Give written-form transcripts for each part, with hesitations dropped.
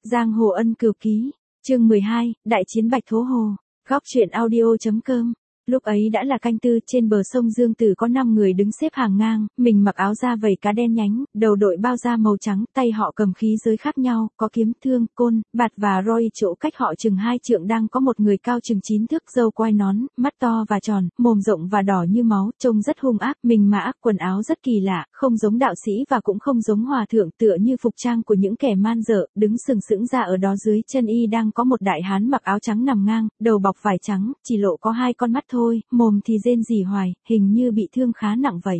Giang Hồ Ân Cửu Ký, chương 12, Đại chiến Bạch Thố Hồ, góc truyện audio.com. Lúc ấy đã là canh tư, trên bờ sông Dương Tử có 5 người đứng xếp hàng ngang, mình mặc áo da vẩy cá đen nhánh, đầu đội bao da màu trắng, tay họ cầm khí giới khác nhau, có kiếm, thương, côn, bạt và roi, chỗ cách họ chừng 2 trượng đang có một người cao chừng 9 thước, râu quai nón, mắt to và tròn, mồm rộng và đỏ như máu, trông rất hung ác, mình mặc quần áo rất kỳ lạ, không giống đạo sĩ và cũng không giống hòa thượng, tựa như phục trang của những kẻ man dợ, đứng sừng sững ra ở đó. Dưới chân y đang có một đại hán mặc áo trắng nằm ngang, đầu bọc vải trắng, chỉ lộ có 2 con mắt thôi, mồm thì rên rỉ hoài, hình như bị thương khá nặng vậy.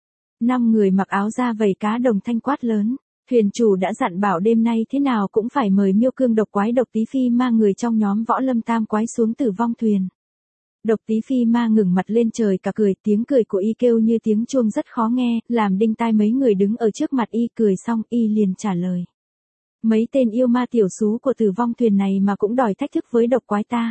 5 người mặc áo da vẩy cá đồng thanh quát lớn. Thuyền chủ đã dặn bảo đêm nay thế nào cũng phải mời Miêu Cương độc quái Độc Tí Phi Ma người trong nhóm Võ Lâm Tam quái xuống Tử Vong thuyền. Độc Tí Phi Ma ngừng mặt lên trời cả cười, tiếng cười của y kêu như tiếng chuông rất khó nghe, làm đinh tai mấy người đứng ở trước mặt y. Cười xong y liền trả lời. Mấy tên yêu ma tiểu xú của Tử Vong thuyền này mà cũng đòi thách thức với độc quái ta.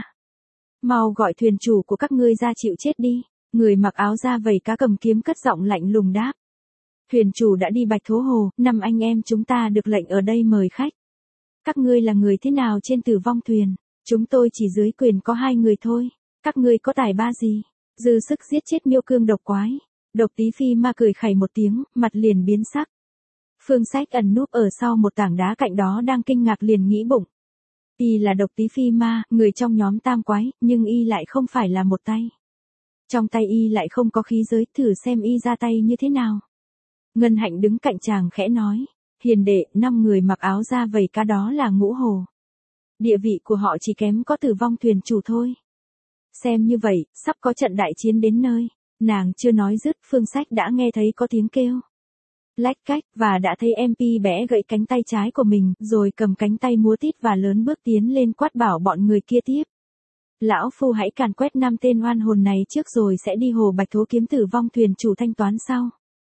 Mau gọi thuyền chủ của các ngươi ra chịu chết đi. Người mặc áo da vẩy cá cầm kiếm cất giọng lạnh lùng đáp. Thuyền chủ đã đi Bạch Thố Hồ, 5 anh em chúng ta được lệnh ở đây mời khách. Các ngươi là người thế nào trên Tử Vong thuyền? Chúng tôi chỉ dưới quyền có 2 người thôi. Các ngươi có tài ba gì? Dư sức giết chết Miêu Cương độc quái. Độc Tí Phi Ma cười khẩy một tiếng, mặt liền biến sắc. Phương Sách ẩn núp ở sau một tảng đá cạnh đó đang kinh ngạc liền nghĩ bụng. Y là Độc Tí Phi Ma, người trong nhóm tam quái, nhưng y lại không phải là một tay. Trong tay y lại không có khí giới, thử xem y ra tay như thế nào. Ngân Hạnh đứng cạnh chàng khẽ nói. Hiền đệ, 5 người mặc áo da vẩy cá đó là Ngũ Hồ. Địa vị của họ chỉ kém có Tử Vong thuyền chủ thôi. Xem như vậy, sắp có trận đại chiến đến nơi. Nàng chưa nói dứt, Phương Sách đã nghe thấy có tiếng kêu. Lách cách, và đã thấy MP bẽ gãy cánh tay trái của mình, rồi cầm cánh tay múa tít và lớn bước tiến lên quát bảo bọn người kia tiếp. Lão phu hãy càn quét 5 tên oan hồn này trước rồi sẽ đi hồ Bạch Thố kiếm Tử Vong thuyền chủ thanh toán sau.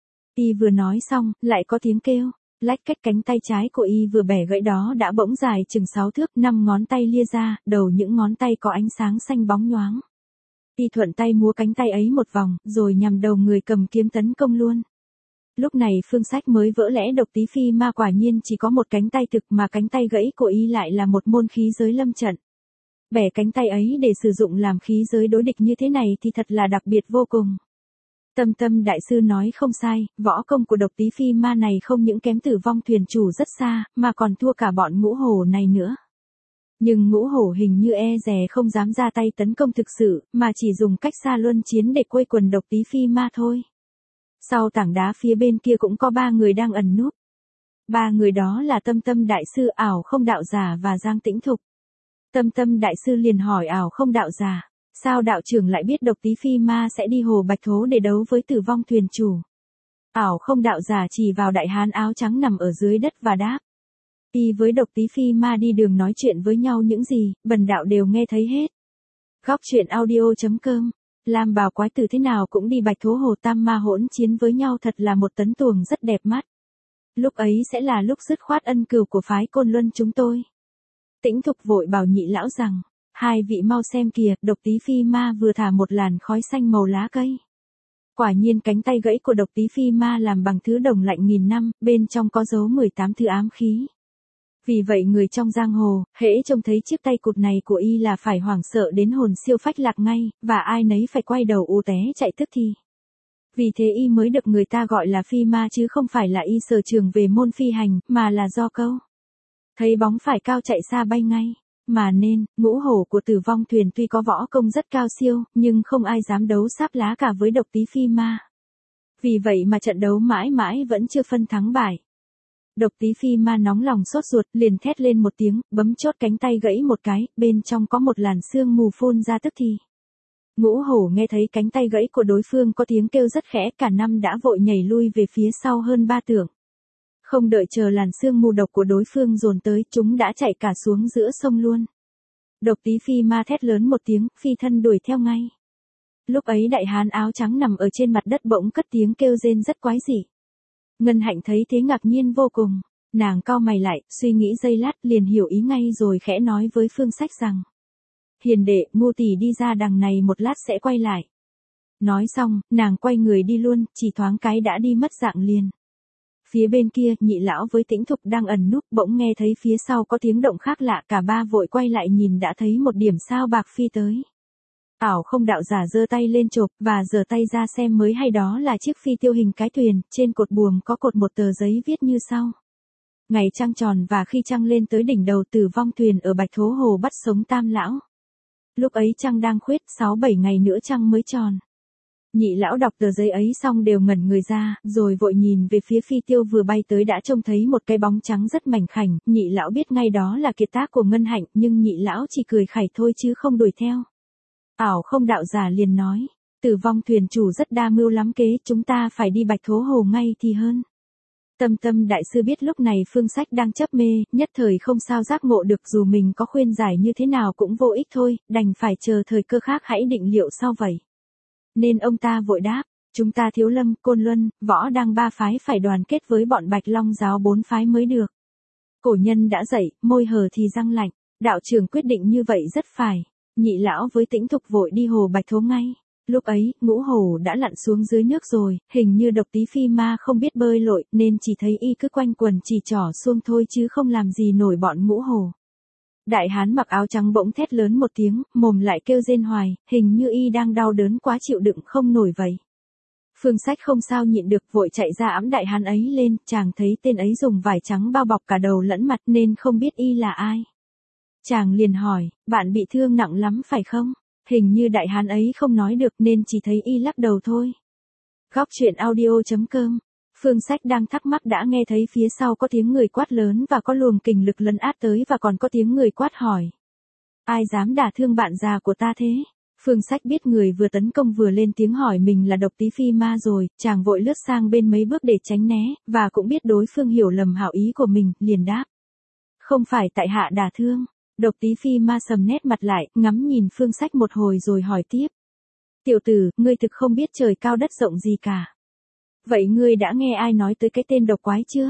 Y vừa nói xong, lại có tiếng kêu. Lách cách, cánh tay trái của y vừa bẻ gãy đó đã bỗng dài chừng 6 thước, 5 ngón tay lia ra, đầu những ngón tay có ánh sáng xanh bóng nhoáng. Y thuận tay múa cánh tay ấy một vòng, rồi nhằm đầu người cầm kiếm tấn công luôn. Lúc này Phương Sách mới vỡ lẽ Độc Tí Phi Ma quả nhiên chỉ có một cánh tay thực mà cánh tay gãy của y lại là một môn khí giới lâm trận. Bẻ cánh tay ấy để sử dụng làm khí giới đối địch như thế này thì thật là đặc biệt vô cùng. Tâm đại sư nói không sai, võ công của Độc Tí Phi Ma này không những kém Tử Vong thuyền chủ rất xa, mà còn thua cả bọn Ngũ Hổ này nữa. Nhưng Ngũ Hổ hình như e dè không dám ra tay tấn công thực sự, mà chỉ dùng cách xa luân chiến để quây quần Độc Tí Phi Ma thôi. Sau tảng đá phía bên kia cũng có 3 người đang ẩn núp. 3 người đó là Tâm đại sư, Ảo Không đạo giả và Giang Tĩnh Thục. Tâm đại sư liền hỏi Ảo Không đạo giả, sao đạo trưởng lại biết Độc Tí Phi Ma sẽ đi hồ Bạch Thố để đấu với Tử Vong thuyền chủ? Ảo Không đạo giả chỉ vào đại hán áo trắng nằm ở dưới đất và đáp. Y với Độc Tí Phi Ma đi đường nói chuyện với nhau những gì, bần đạo đều nghe thấy hết. Góc truyện audio.com. Lam bào quái tử thế nào cũng đi Bạch Thố Hồ, tam ma hỗn chiến với nhau thật là một tấn tuồng rất đẹp mắt. Lúc ấy sẽ là lúc dứt khoát ân cừu của phái Côn Luân chúng tôi. Tĩnh Thục vội bảo nhị lão rằng, 2 vị mau xem kìa, Độc Tí Phi Ma vừa thả một làn khói xanh màu lá cây. Quả nhiên cánh tay gãy của Độc Tí Phi Ma làm bằng thứ đồng lạnh nghìn năm, bên trong có dấu 18 thứ ám khí. Vì vậy người trong giang hồ, hễ trông thấy chiếc tay cụt này của y là phải hoảng sợ đến hồn siêu phách lạc ngay, và ai nấy phải quay đầu ù té chạy tức thì. Vì thế y mới được người ta gọi là phi ma chứ không phải là y sở trường về môn phi hành, mà là do câu. Thấy bóng phải cao chạy xa bay ngay. Mà nên, Ngũ Hổ của Tử Vong thuyền tuy có võ công rất cao siêu, nhưng không ai dám đấu sáp lá cả với Độc Tí Phi Ma. Vì vậy mà trận đấu mãi mãi vẫn chưa phân thắng bại. Độc Tí Phi Ma nóng lòng sốt ruột, liền thét lên một tiếng, bấm chốt cánh tay gãy một cái, bên trong có một làn sương mù phun ra tức thì. Ngũ Hổ nghe thấy cánh tay gãy của đối phương có tiếng kêu rất khẽ, cả 5 đã vội nhảy lui về phía sau hơn 3 trượng. Không đợi chờ làn sương mù độc của đối phương dồn tới, chúng đã chạy cả xuống giữa sông luôn. Độc Tí Phi Ma thét lớn một tiếng, phi thân đuổi theo ngay. Lúc ấy đại hán áo trắng nằm ở trên mặt đất bỗng cất tiếng kêu rên rất quái dị. Ngân Hạnh thấy thế ngạc nhiên vô cùng, nàng cau mày lại, suy nghĩ giây lát liền hiểu ý ngay rồi khẽ nói với Phương Sách rằng. Hiền đệ, Ngô tỷ đi ra đằng này một lát sẽ quay lại. Nói xong, nàng quay người đi luôn, chỉ thoáng cái đã đi mất dạng liền. Phía bên kia, Nhị lão với Tĩnh Thục đang ẩn núp, bỗng nghe thấy phía sau có tiếng động khác lạ, cả ba vội quay lại nhìn đã thấy một điểm sao bạc phi tới. Ảo Không đạo giả giơ tay lên chộp và giở tay ra xem mới hay đó là chiếc phi tiêu hình cái thuyền, trên cột buồm có cột một tờ giấy viết như sau. Ngày trăng tròn và khi trăng lên tới đỉnh đầu Tử Vong thuyền ở Bạch Thố Hồ bắt sống Tam lão. Lúc ấy trăng đang khuyết, 6-7 ngày nữa trăng mới tròn. Nhị lão đọc tờ giấy ấy xong đều ngẩn người ra, rồi vội nhìn về phía phi tiêu vừa bay tới đã trông thấy một cái bóng trắng rất mảnh khảnh, nhị lão biết ngay đó là kiệt tác của Ngân Hạnh, nhưng nhị lão chỉ cười khẩy thôi chứ không đuổi theo. Ảo Không đạo giả liền nói, Tử Vong thuyền chủ rất đa mưu lắm kế, chúng ta phải đi Bạch Thố Hồ ngay thì hơn. Tâm Tâm đại sư biết lúc này Phương Sách đang chấp mê, nhất thời không sao giác ngộ được, dù mình có khuyên giải như thế nào cũng vô ích thôi, đành phải chờ thời cơ khác hãy định liệu sau vậy. Nên ông ta vội đáp, chúng ta Thiếu Lâm, Côn Luân, Võ Đăng ba phái phải đoàn kết với bọn Bạch Long giáo 4 phái mới được. Cổ nhân đã dạy, môi hờ thì răng lạnh, đạo trưởng quyết định như vậy rất phải. Nhị lão với Tĩnh Thục vội đi hồ Bạch Thố ngay. Lúc ấy, Ngũ Hổ đã lặn xuống dưới nước rồi, hình như Độc Tí Phi Ma không biết bơi lội, nên chỉ thấy y cứ quanh quần chỉ trỏ xuông thôi chứ không làm gì nổi bọn Ngũ Hổ. Đại hán mặc áo trắng bỗng thét lớn một tiếng, mồm lại kêu rên hoài, hình như y đang đau đớn quá chịu đựng không nổi vậy. Phương Sách không sao nhịn được vội chạy ra ẵm đại hán ấy lên, chàng thấy tên ấy dùng vải trắng bao bọc cả đầu lẫn mặt nên không biết y là ai. Chàng liền hỏi, bạn bị thương nặng lắm phải không? Hình như đại hán ấy không nói được nên chỉ thấy y lắc đầu thôi. Góc truyện audio.com. Phương Sách đang thắc mắc đã nghe thấy phía sau có tiếng người quát lớn và có luồng kình lực lấn át tới và còn có tiếng người quát hỏi. Ai dám đả thương bạn già của ta thế? Phương Sách biết người vừa tấn công vừa lên tiếng hỏi mình là Độc Tí Phi Ma rồi, chàng vội lướt sang bên mấy bước để tránh né, và cũng biết đối phương hiểu lầm hảo ý của mình, liền đáp. Không phải tại hạ đả thương. Độc Tí Phi Ma sầm nét mặt lại, ngắm nhìn Phương Sách một hồi rồi hỏi tiếp. Tiểu tử, ngươi thực không biết trời cao đất rộng gì cả. Vậy ngươi đã nghe ai nói tới cái tên độc quái chưa?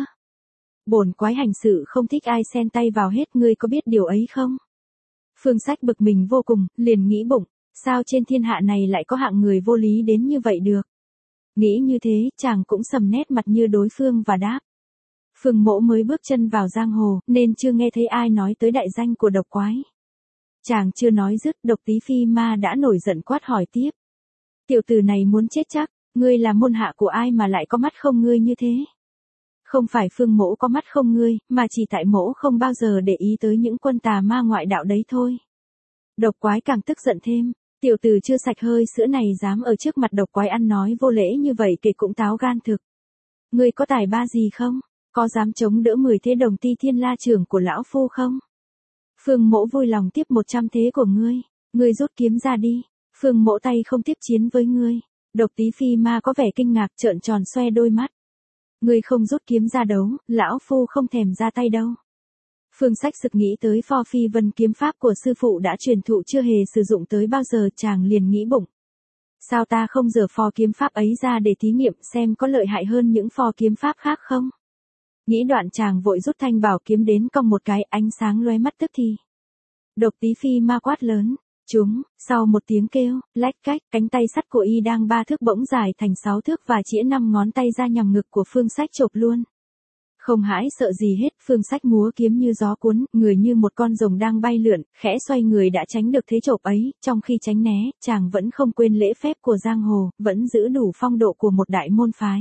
Bổn quái hành sự không thích ai xen tay vào hết, ngươi có biết điều ấy không? Phương Sách bực mình vô cùng, liền nghĩ bụng, sao trên thiên hạ này lại có hạng người vô lý đến như vậy được? Nghĩ như thế, chàng cũng sầm nét mặt như đối phương và đáp. Phương mỗ mới bước chân vào giang hồ, nên chưa nghe thấy ai nói tới đại danh của độc quái. Chàng chưa nói dứt, Độc Tí Phi Ma đã nổi giận quát hỏi tiếp. Tiểu tử này muốn chết chắc, ngươi là môn hạ của ai mà lại có mắt không ngươi như thế? Không phải Phương mỗ có mắt không ngươi, mà chỉ tại mỗ không bao giờ để ý tới những quân tà ma ngoại đạo đấy thôi. Độc quái càng tức giận thêm, tiểu tử chưa sạch hơi sữa này dám ở trước mặt độc quái ăn nói vô lễ như vậy kể cũng táo gan thực. Ngươi có tài ba gì không? Có dám chống đỡ 10 thế đồng Ti Thiên La trưởng của lão phu không? Phương mỗ vui lòng tiếp 100 thế của ngươi, ngươi rút kiếm ra đi, Phương mỗ tay không tiếp chiến với ngươi. Độc Tí Phi Ma có vẻ kinh ngạc trợn tròn xoe đôi mắt. Ngươi không rút kiếm ra đấu, lão phu không thèm ra tay đâu. Phương Sách sực nghĩ tới Pho Phi Vân kiếm pháp của sư phụ đã truyền thụ chưa hề sử dụng tới bao giờ, chàng liền nghĩ bụng. Sao ta không giở pho kiếm pháp ấy ra để thí nghiệm xem có lợi hại hơn những pho kiếm pháp khác không? Nghĩ đoạn chàng vội rút thanh bảo kiếm đến cong một cái, ánh sáng lóe mắt tức thì. Độc Tí Phi Ma quát lớn. Chúng, sau một tiếng kêu, lách cách, cánh tay sắt của y đang 3 thước bỗng dài thành 6 thước và chĩa 5 ngón tay ra nhằm ngực của Phương Sách chộp luôn. Không hãi sợ gì hết, Phương Sách múa kiếm như gió cuốn, người như một con rồng đang bay lượn, khẽ xoay người đã tránh được thế chộp ấy, trong khi tránh né, chàng vẫn không quên lễ phép của giang hồ, vẫn giữ đủ phong độ của một đại môn phái.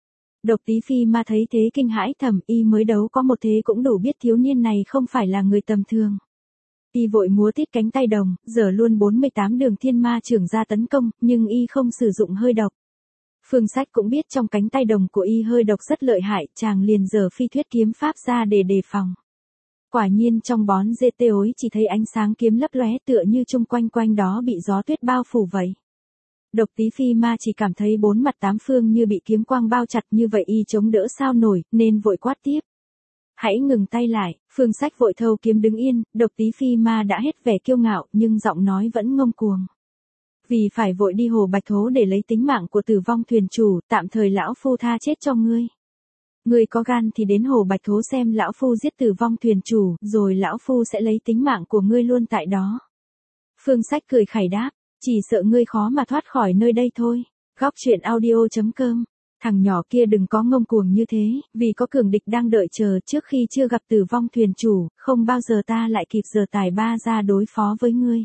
Độc Tí Phi Ma thấy thế kinh hãi thầm, y mới đấu có một thế cũng đủ biết thiếu niên này không phải là người tầm thường. Y vội múa tít cánh tay đồng, giở luôn 48 đường thiên ma trưởng ra tấn công, nhưng y không sử dụng hơi độc. Phương Sách cũng biết trong cánh tay đồng của y hơi độc rất lợi hại, chàng liền giở phi thuyết kiếm pháp ra để đề phòng. Quả nhiên trong bón dê tê ối chỉ thấy ánh sáng kiếm lấp lóe tựa như chung quanh quanh đó bị gió tuyết bao phủ vậy. Độc Tí Phi Ma chỉ cảm thấy 4 mặt 8 phương như bị kiếm quang bao chặt, như vậy y chống đỡ sao nổi, nên vội quát tiếp. Hãy ngừng tay lại. Phương Sách vội thâu kiếm đứng yên, Độc Tí Phi Ma đã hết vẻ kiêu ngạo, nhưng giọng nói vẫn ngông cuồng. Vì phải vội đi hồ Bạch Thố để lấy tính mạng của Tử Vong thuyền chủ, tạm thời lão phu tha chết cho ngươi. Ngươi có gan thì đến hồ Bạch Thố xem lão phu giết Tử Vong thuyền chủ, rồi lão phu sẽ lấy tính mạng của ngươi luôn tại đó. Phương Sách cười khẩy đáp, chỉ sợ ngươi khó mà thoát khỏi nơi đây thôi. Góc truyện audio.com Thằng nhỏ kia đừng có ngông cuồng như thế, vì có cường địch đang đợi chờ trước khi chưa gặp Tử Vong thuyền chủ, không bao giờ ta lại kịp giờ tài ba ra đối phó với ngươi.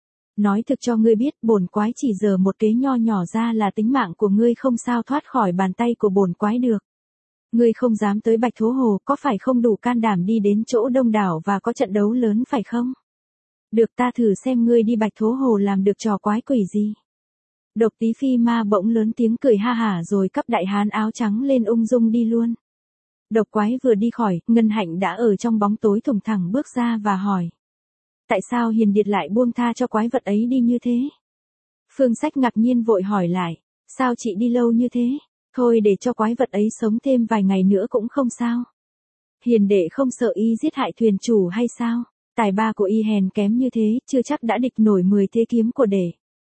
Nói thực cho ngươi biết, bổn quái chỉ giờ một kế nho nhỏ ra là tính mạng của ngươi không sao thoát khỏi bàn tay của bổn quái được. Ngươi không dám tới Bạch Thố Hồ, có phải không đủ can đảm đi đến chỗ đông đảo và có trận đấu lớn phải không? Được, ta thử xem ngươi đi Bạch Thố Hồ làm được trò quái quỷ gì. Độc Tí Phi Ma bỗng lớn tiếng cười ha hả rồi cắp đại hán áo trắng lên ung dung đi luôn. Độc quái vừa đi khỏi, Ngân Hạnh đã ở trong bóng tối thủng thẳng bước ra và hỏi. Tại sao Hiền Điệt lại buông tha cho quái vật ấy đi như thế? Phương Sách ngạc nhiên vội hỏi lại. Sao chị đi lâu như thế? Thôi để cho quái vật ấy sống thêm vài ngày nữa cũng không sao. Hiền đệ không sợ y giết hại thuyền chủ hay sao? Tài ba của y hèn kém như thế, chưa chắc đã địch nổi 10 thế kiếm của đệ.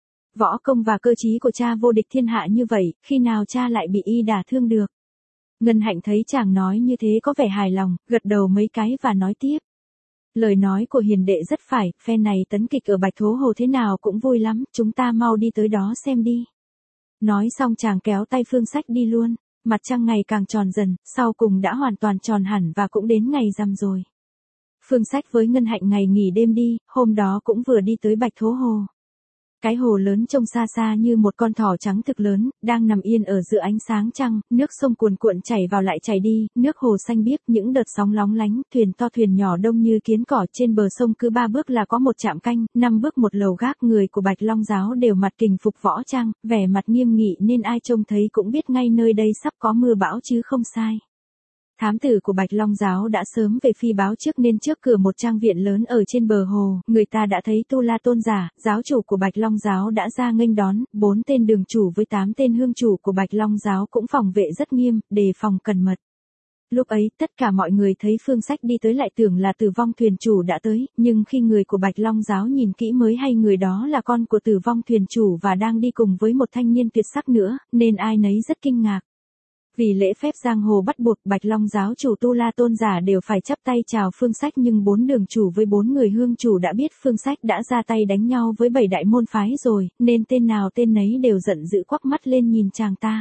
Võ công và cơ trí của cha vô địch thiên hạ như vậy, khi nào cha lại bị y đả thương được? Ngân Hạnh thấy chàng nói như thế có vẻ hài lòng, gật đầu mấy cái và nói tiếp. Lời nói của Hiền đệ rất phải, phen này tấn kịch ở Bạch Thố Hồ thế nào cũng vui lắm, chúng ta mau đi tới đó xem đi. Nói xong chàng kéo tay Phương Sách đi luôn, mặt trăng ngày càng tròn dần, sau cùng đã hoàn toàn tròn hẳn và cũng đến ngày rằm rồi. Phương Sách với Ngân Hạnh ngày nghỉ đêm đi, hôm đó cũng vừa đi tới Bạch Thố Hồ. Cái hồ lớn trông xa xa như một con thỏ trắng thực lớn, đang nằm yên ở giữa ánh sáng trăng, nước sông cuồn cuộn chảy vào lại chảy đi, nước hồ xanh biếc, những đợt sóng lóng lánh, thuyền to thuyền nhỏ đông như kiến cỏ trên bờ sông cứ 3 bước là có một trạm canh, 5 bước một lầu gác, người của Bạch Long giáo đều mặc kình phục võ trang, vẻ mặt nghiêm nghị nên ai trông thấy cũng biết ngay nơi đây sắp có mưa bão chứ không sai. Thám tử của Bạch Long giáo đã sớm về phi báo trước nên trước cửa một trang viện lớn ở trên bờ hồ, người ta đã thấy Tu La Tôn giả, giáo chủ của Bạch Long giáo đã ra nghênh đón, 4 tên đường chủ với 8 tên hương chủ của Bạch Long giáo cũng phòng vệ rất nghiêm, đề phòng cẩn mật. Lúc ấy, tất cả mọi người thấy Phương Sách đi tới lại tưởng là Tử Vong thuyền chủ đã tới, nhưng khi người của Bạch Long giáo nhìn kỹ mới hay người đó là con của Tử Vong thuyền chủ và đang đi cùng với một thanh niên tuyệt sắc nữa, nên ai nấy rất kinh ngạc. Vì lễ phép giang hồ bắt buộc, Bạch Long giáo chủ Tu La Tôn giả đều phải chắp tay chào Phương Sách, nhưng 4 đường chủ với 4 người hương chủ đã biết Phương Sách đã ra tay đánh nhau với 7 đại môn phái rồi, nên tên nào tên nấy đều giận dữ quắc mắt lên nhìn chàng ta.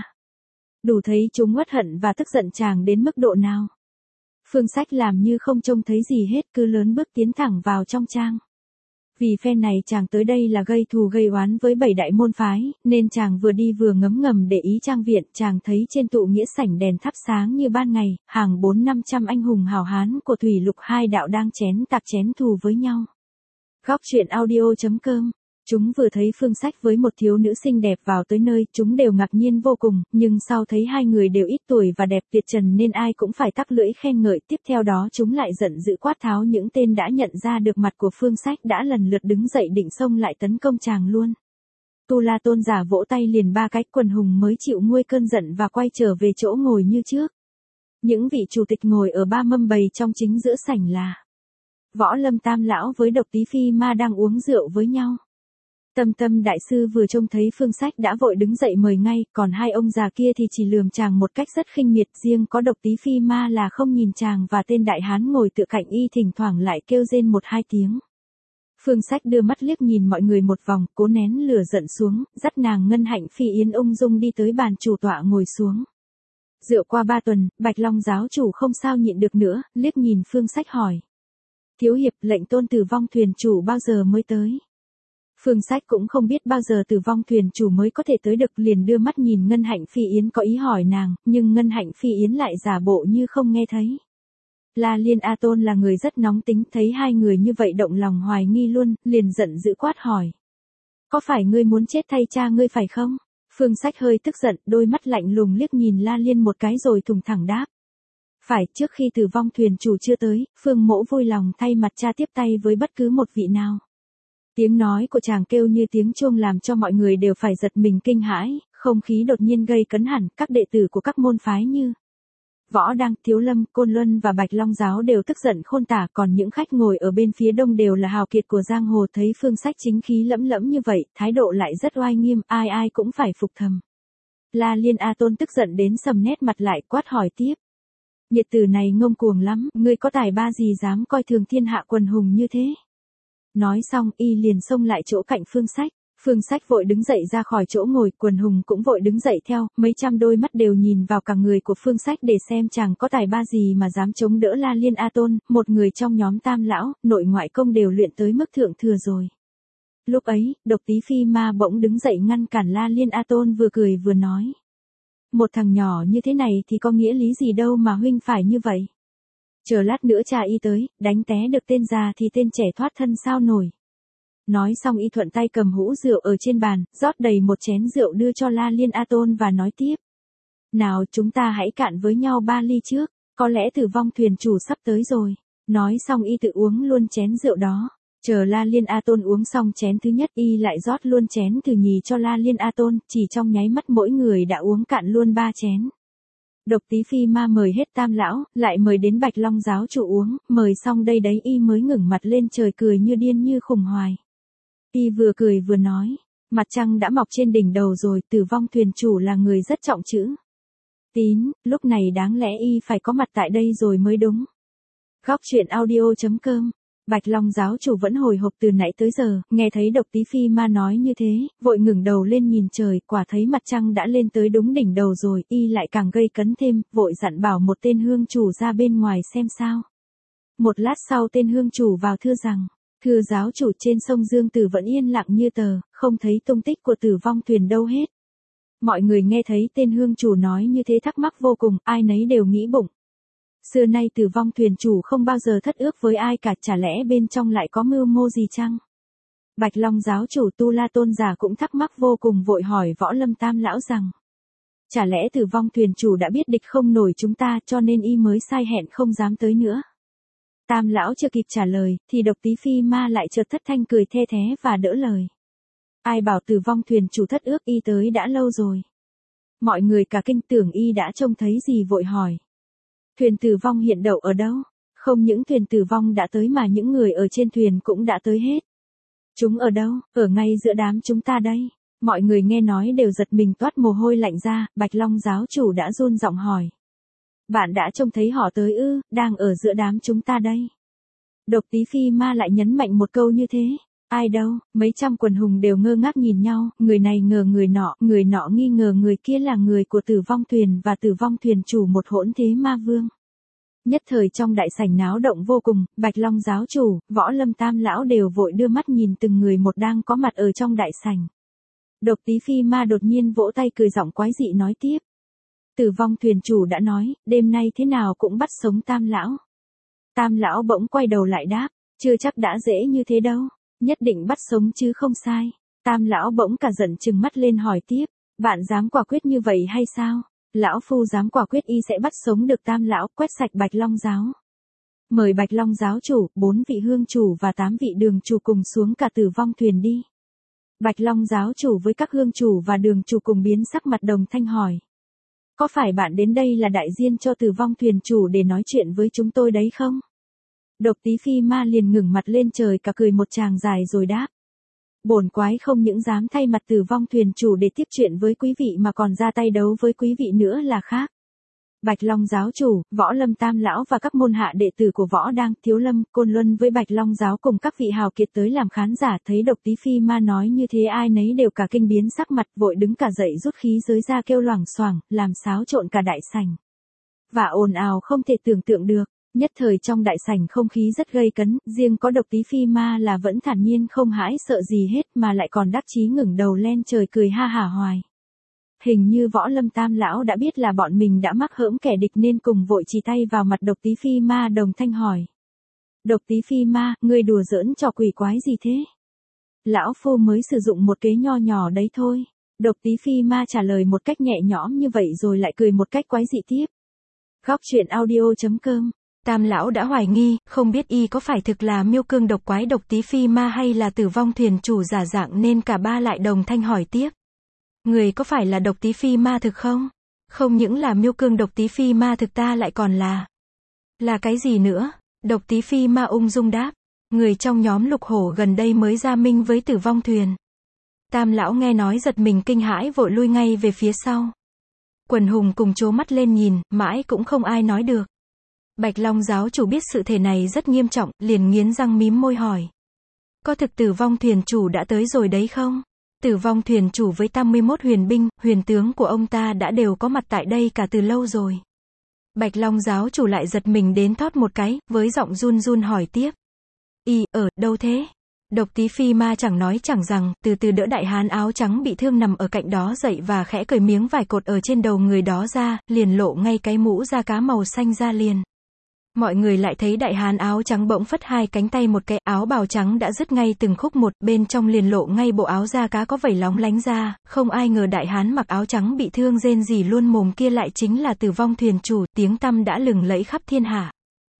Đủ thấy chúng uất hận và tức giận chàng đến mức độ nào. Phương Sách làm như không trông thấy gì hết, cứ lớn bước tiến thẳng vào trong trang. Vì phen này chàng tới đây là gây thù gây oán với 7 đại môn phái, nên chàng vừa đi vừa ngấm ngầm để ý trang viện, chàng thấy trên tụ nghĩa sảnh đèn thắp sáng như ban ngày, hàng 400-500 anh hùng hào hán của Thủy Lục hai đạo đang chén thù với nhau. Góc truyện audio.com. Chúng vừa thấy Phương Sách với một thiếu nữ xinh đẹp vào tới nơi, chúng đều ngạc nhiên vô cùng, nhưng sau thấy hai người đều ít tuổi và đẹp tuyệt trần nên ai cũng phải tắc lưỡi khen ngợi. Tiếp theo đó chúng lại giận dữ quát tháo những tên đã nhận ra được mặt của Phương Sách đã lần lượt đứng dậy định xông lại tấn công chàng luôn. Tu La Tôn giả vỗ tay liền 3 cái, quần hùng mới chịu nguôi cơn giận và quay trở về chỗ ngồi như trước. Những vị chủ tịch ngồi ở 3 mâm bầy trong chính giữa sảnh là Võ Lâm Tam lão với Độc Tí Phi Ma đang uống rượu với nhau. Tâm Tâm đại sư vừa trông thấy Phương Sách đã vội đứng dậy mời ngay, còn hai ông già kia thì chỉ lườm chàng một cách rất khinh miệt, riêng có Độc Tí Phi Ma là không nhìn chàng và tên đại hán ngồi tựa cạnh y thỉnh thoảng lại kêu rên 1-2 tiếng. Phương Sách đưa mắt liếc nhìn mọi người một vòng, cố nén lửa giận xuống, dắt nàng Ngân Hạnh Phi Yến ung dung đi tới bàn chủ tọa ngồi xuống. Rượu qua 3 tuần, Bạch Long giáo chủ không sao nhịn được nữa, liếc nhìn Phương Sách hỏi. Thiếu hiệp, lệnh Tôn Tử Vong thuyền chủ bao giờ mới tới? Phương Sách cũng không biết bao giờ Tử Vong thuyền chủ mới có thể tới được, liền đưa mắt nhìn Ngân Hạnh Phi Yến có ý hỏi nàng, nhưng Ngân Hạnh Phi Yến lại giả bộ như không nghe thấy. La Liên A Tôn là người rất nóng tính, thấy hai người như vậy động lòng hoài nghi luôn, liền giận dữ quát hỏi. Có phải ngươi muốn chết thay cha ngươi phải không? Phương Sách hơi tức giận, đôi mắt lạnh lùng liếc nhìn La Liên một cái rồi thùng thẳng đáp. Phải, trước khi Tử Vong thuyền chủ chưa tới, Phương mỗ vui lòng thay mặt cha tiếp tay với bất cứ một vị nào. Tiếng nói của chàng kêu như tiếng chuông làm cho mọi người đều phải giật mình kinh hãi, không khí đột nhiên gây cấn hẳn, các đệ tử của các môn phái như Võ Đăng, Thiếu Lâm, Côn Luân và Bạch Long giáo đều tức giận khôn tả, còn những khách ngồi ở bên phía đông đều là hào kiệt của giang hồ, thấy Phương Sách chính khí lẫm lẫm như vậy, thái độ lại rất oai nghiêm, ai ai cũng phải phục thầm. La Liên A Tôn tức giận đến sầm nét mặt lại, quát hỏi tiếp. Nhiệt tử này ngông cuồng lắm, ngươi có tài ba gì dám coi thường thiên hạ quần hùng như thế? Nói xong y liền xông lại chỗ cạnh Phương Sách. Phương Sách vội đứng dậy ra khỏi chỗ ngồi, Quần Hùng cũng vội đứng dậy theo, mấy trăm đôi mắt đều nhìn vào cả người của Phương Sách để xem chàng có tài ba gì mà dám chống đỡ La Liên A Tôn, một người trong nhóm Tam lão, nội ngoại công đều luyện tới mức thượng thừa rồi. Lúc ấy, Độc Tí Phi Ma bỗng đứng dậy ngăn cản La Liên A Tôn, vừa cười vừa nói. Một thằng nhỏ như thế này thì có nghĩa lý gì đâu mà huynh phải như vậy. Chờ lát nữa cha y tới, đánh té được tên già thì tên trẻ thoát thân sao nổi. Nói xong y thuận tay cầm hũ rượu ở trên bàn, rót đầy một chén rượu đưa cho La Liên A Tôn và nói tiếp. Nào chúng ta hãy cạn với nhau 3 ly trước, có lẽ Tử Vong thuyền chủ sắp tới rồi. Nói xong y tự uống luôn chén rượu đó. Chờ La Liên A Tôn uống xong chén thứ nhất y lại rót luôn chén thứ nhì cho La Liên A Tôn, chỉ trong nháy mắt mỗi người đã uống cạn luôn 3 chén. Độc Tí Phi Ma mời hết Tam lão, lại mời đến Bạch Long giáo chủ uống, mời xong đây đấy y mới ngẩng mặt lên trời cười như điên như khùng hoài. Y vừa cười vừa nói, mặt trăng đã mọc trên đỉnh đầu rồi, Tử Vong thuyền chủ là người rất trọng chữ tín, lúc này đáng lẽ y phải có mặt tại đây rồi mới đúng. Góc truyện audio.com. Bạch Long giáo chủ vẫn hồi hộp từ nãy tới giờ, nghe thấy Độc Tí Phi Ma nói như thế, vội ngẩng đầu lên nhìn trời, quả thấy mặt trăng đã lên tới đúng đỉnh đầu rồi, y lại càng gây cấn thêm, vội dặn bảo một tên hương chủ ra bên ngoài xem sao. Một lát sau tên hương chủ vào thưa rằng, thưa giáo chủ, trên sông Dương Tử vẫn yên lặng như tờ, không thấy tung tích của Tử Vong thuyền đâu hết. Mọi người nghe thấy tên hương chủ nói như thế thắc mắc vô cùng, ai nấy đều nghĩ bụng. Xưa nay Tử Vong thuyền chủ không bao giờ thất ước với ai cả, chả lẽ bên trong lại có mưu mô gì chăng? Bạch Long giáo chủ Tu La Tôn giả cũng thắc mắc vô cùng, vội hỏi Võ Lâm Tam lão rằng, chả lẽ Tử Vong thuyền chủ đã biết địch không nổi chúng ta cho nên y mới sai hẹn không dám tới nữa? Tam lão chưa kịp trả lời, thì Độc Tí Phi Ma lại chợt thất thanh cười the thé và đỡ lời. Ai bảo Tử Vong thuyền chủ thất ước, y tới đã lâu rồi. Mọi người cả kinh, tưởng y đã trông thấy gì vội hỏi. Thuyền Tử Vong hiện đậu ở đâu? Không những thuyền Tử Vong đã tới mà những người ở trên thuyền cũng đã tới hết. Chúng ở đâu? Ở ngay giữa đám chúng ta đây. Mọi người nghe nói đều giật mình toát mồ hôi lạnh ra, Bạch Long giáo chủ đã run giọng hỏi. Bạn đã trông thấy họ tới ư? Đang ở giữa đám chúng ta đây. Độc Tí Phi Ma lại nhấn mạnh một câu như thế. Ai đâu? Mấy trăm quần hùng đều ngơ ngác nhìn nhau, người này ngờ người nọ nghi ngờ người kia là người của Tử Vong thuyền và Tử Vong thuyền chủ, một hỗn thế ma vương. Nhất thời trong đại sảnh náo động vô cùng, Bạch Long giáo chủ, Võ Lâm Tam lão đều vội đưa mắt nhìn từng người một đang có mặt ở trong đại sảnh. Độc Tí Phi Ma đột nhiên vỗ tay cười giọng quái dị nói tiếp. Tử Vong thuyền chủ đã nói, đêm nay thế nào cũng bắt sống Tam lão. Tam lão bỗng quay đầu lại đáp, chưa chắc đã dễ như thế đâu. Nhất định bắt sống chứ không sai. Tam lão bỗng cả giận trừng mắt lên hỏi tiếp, bạn dám quả quyết như vậy hay sao? Lão phu dám quả quyết y sẽ bắt sống được Tam lão, quét sạch Bạch Long giáo. Mời Bạch Long giáo chủ, 4 vị hương chủ và 8 vị đường chủ cùng xuống cả Tử Vong thuyền đi. Bạch Long giáo chủ với các hương chủ và đường chủ cùng biến sắc mặt đồng thanh hỏi. Có phải bạn đến đây là đại diện cho Tử Vong thuyền chủ để nói chuyện với chúng tôi đấy không? Độc Tí Phi Ma liền ngẩng mặt lên trời cả cười một tràng dài rồi đáp. Bổn quái không những dám thay mặt Tử Vong thuyền chủ để tiếp chuyện với quý vị mà còn ra tay đấu với quý vị nữa là khác. Bạch Long giáo chủ, Võ Lâm Tam lão và các môn hạ đệ tử của Võ Đang, Thiếu Lâm, Côn Luân với Bạch Long giáo cùng các vị hào kiệt tới làm khán giả, thấy Độc Tí Phi Ma nói như thế ai nấy đều cả kinh biến sắc mặt, vội đứng cả dậy rút khí giới ra kêu loảng xoảng, làm xáo trộn cả đại sảnh. Và ồn ào không thể tưởng tượng được. Nhất thời trong đại sảnh không khí rất gây cấn, riêng có Độc Tí Phi Ma là vẫn thản nhiên không hãi sợ gì hết mà lại còn đắc chí ngẩng đầu lên trời cười ha hả hoài. Hình như Võ Lâm Tam lão đã biết là bọn mình đã mắc hỡm kẻ địch nên cùng vội chỉ tay vào mặt Độc Tí Phi Ma đồng thanh hỏi. Độc Tí Phi Ma, ngươi đùa giỡn trò quỷ quái gì thế? Lão phu mới sử dụng một kế nho nhỏ đấy thôi. Độc Tí Phi Ma trả lời một cách nhẹ nhõm như vậy rồi lại cười một cách quái dị tiếp. Góc truyện audio.com. Tam lão đã hoài nghi, không biết y có phải thực là miêu cương độc quái Độc Tí Phi Ma hay là Tử Vong thuyền chủ giả dạng nên cả ba lại đồng thanh hỏi tiếp. Người có phải là Độc Tí Phi Ma thực không? Không những là miêu cương Độc Tí Phi Ma thực ta lại còn là cái gì nữa? Độc Tí Phi Ma ung dung đáp. Người trong nhóm Lục Hổ gần đây mới ra minh với Tử Vong thuyền. Tam lão nghe nói giật mình kinh hãi vội lui ngay về phía sau. Quần hùng cùng trố mắt lên nhìn, mãi cũng không ai nói được. Bạch Long giáo chủ biết sự thể này rất nghiêm trọng, liền nghiến răng mím môi hỏi. Có thực Tử Vong thuyền chủ đã tới rồi đấy không? Tử vong thuyền chủ với 81 huyền binh, huyền tướng của ông ta đã đều có mặt tại đây cả từ lâu rồi. Bạch Long giáo chủ lại giật mình đến thót một cái, với giọng run run hỏi tiếp. Ở đâu thế? Độc Tí Phi Ma chẳng nói chẳng rằng, từ từ đỡ đại hán áo trắng bị thương nằm ở cạnh đó dậy và khẽ cởi miếng vải cột ở trên đầu người đó ra, liền lộ ngay cái mũ da cá màu xanh ra liền. Mọi người lại thấy đại hán áo trắng bỗng phất hai cánh tay một cái, áo bào trắng đã rứt ngay từng khúc một, bên trong liền lộ ngay bộ áo da cá có vảy lóng lánh ra, không ai ngờ đại hán mặc áo trắng bị thương rên rỉ luôn mồm kia lại chính là Tử vong thuyền chủ, tiếng tăm đã lừng lẫy khắp thiên hạ.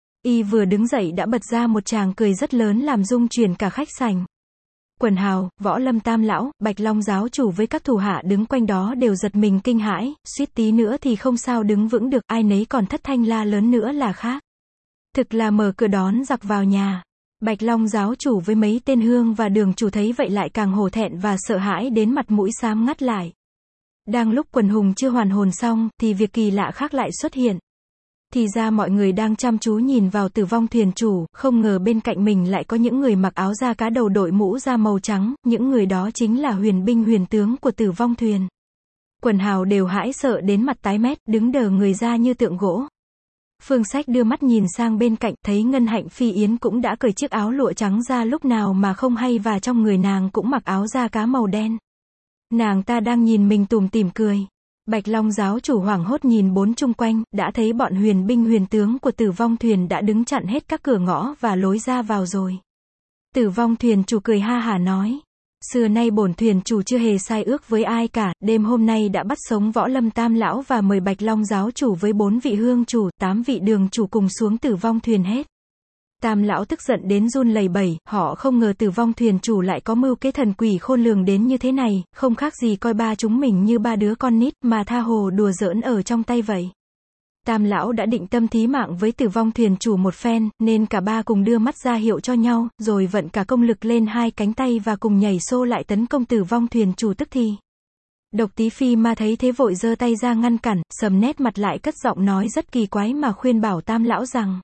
Vừa đứng dậy đã bật ra một tràng cười rất lớn làm rung chuyển cả khách sảnh. Quần hào, Võ Lâm Tam lão, Bạch Long giáo chủ với các thủ hạ đứng quanh đó đều giật mình kinh hãi, suýt tí nữa thì không sao đứng vững được, ai nấy còn thất thanh la lớn nữa là khác. Thực là mở cửa đón giặc vào nhà. Bạch Long giáo chủ với mấy tên hương và đường chủ thấy vậy lại càng hổ thẹn và sợ hãi đến mặt mũi xám ngắt lại. Đang lúc quần hùng chưa hoàn hồn xong, thì việc kỳ lạ khác lại xuất hiện. Thì ra mọi người đang chăm chú nhìn vào Tử vong thuyền chủ, không ngờ bên cạnh mình lại có những người mặc áo da cá đầu đội mũ da màu trắng, những người đó chính là huyền binh huyền tướng của Tử vong thuyền. Quần hào đều hãi sợ đến mặt tái mét, đứng đờ người ra như tượng gỗ. Phương Sách đưa mắt nhìn sang bên cạnh, thấy Ngân Hạnh Phi Yến cũng đã cởi chiếc áo lụa trắng ra lúc nào mà không hay và trong người nàng cũng mặc áo da cá màu đen. Nàng ta đang nhìn mình tủm tỉm cười. Bạch Long giáo chủ hoảng hốt nhìn bốn chung quanh, đã thấy bọn huyền binh huyền tướng của Tử vong thuyền đã đứng chặn hết các cửa ngõ và lối ra vào rồi. Tử vong thuyền chủ cười ha hả nói. Xưa nay bổn thuyền chủ chưa hề sai ước với ai cả, đêm hôm nay đã bắt sống Võ Lâm Tam lão và mời Bạch Long giáo chủ với 4 vị hương chủ, 8 vị đường chủ cùng xuống Tử vong thuyền hết. Tam lão tức giận đến run lẩy bẩy, họ không ngờ Tử vong thuyền chủ lại có mưu kế thần quỷ khôn lường đến như thế này, không khác gì coi ba chúng mình như ba đứa con nít mà tha hồ đùa giỡn ở trong tay vậy. Tam lão đã định tâm thí mạng với Tử vong thuyền chủ một phen, nên cả ba cùng đưa mắt ra hiệu cho nhau, rồi vận cả công lực lên hai cánh tay và cùng nhảy xô lại tấn công Tử vong thuyền chủ tức thì. Độc Tí Phi Ma thấy thế vội giơ tay ra ngăn cản, sầm nét mặt lại cất giọng nói rất kỳ quái mà khuyên bảo Tam lão rằng: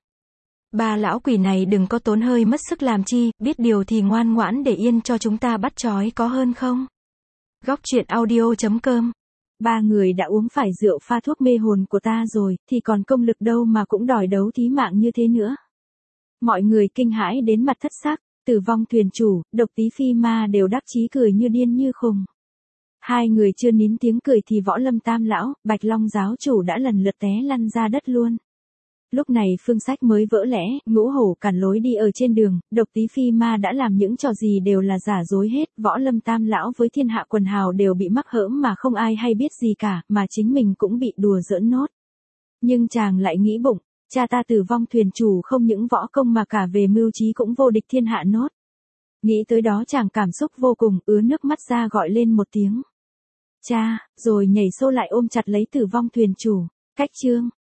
ba lão quỷ này đừng có tốn hơi mất sức làm chi, biết điều thì ngoan ngoãn để yên cho chúng ta bắt trói có hơn không? Góc truyện audio.com. Ba người đã uống phải rượu pha thuốc mê hồn của ta rồi, thì còn công lực đâu mà cũng đòi đấu thí mạng như thế nữa. Mọi người kinh hãi đến mặt thất sắc, Tử vong thuyền chủ, Độc Tí Phi Ma đều đắc chí cười như điên như khùng. Hai người chưa nín tiếng cười thì Võ Lâm Tam lão, Bạch Long giáo chủ đã lần lượt té lăn ra đất luôn. Lúc này Phương Sách mới vỡ lẽ, Ngũ Hổ cản lối đi ở trên đường, Độc Tí Phi Ma đã làm những trò gì đều là giả dối hết, Võ Lâm Tam lão với thiên hạ quần hào đều bị mắc hỡm mà không ai hay biết gì cả, mà chính mình cũng bị đùa giỡn nốt. Nhưng chàng lại nghĩ bụng, cha ta Tử vong thuyền chủ không những võ công mà cả về mưu trí cũng vô địch thiên hạ nốt. Nghĩ tới đó chàng cảm xúc vô cùng, ứa nước mắt ra gọi lên một tiếng cha, rồi nhảy xô lại ôm chặt lấy Tử vong thuyền chủ. Cách chương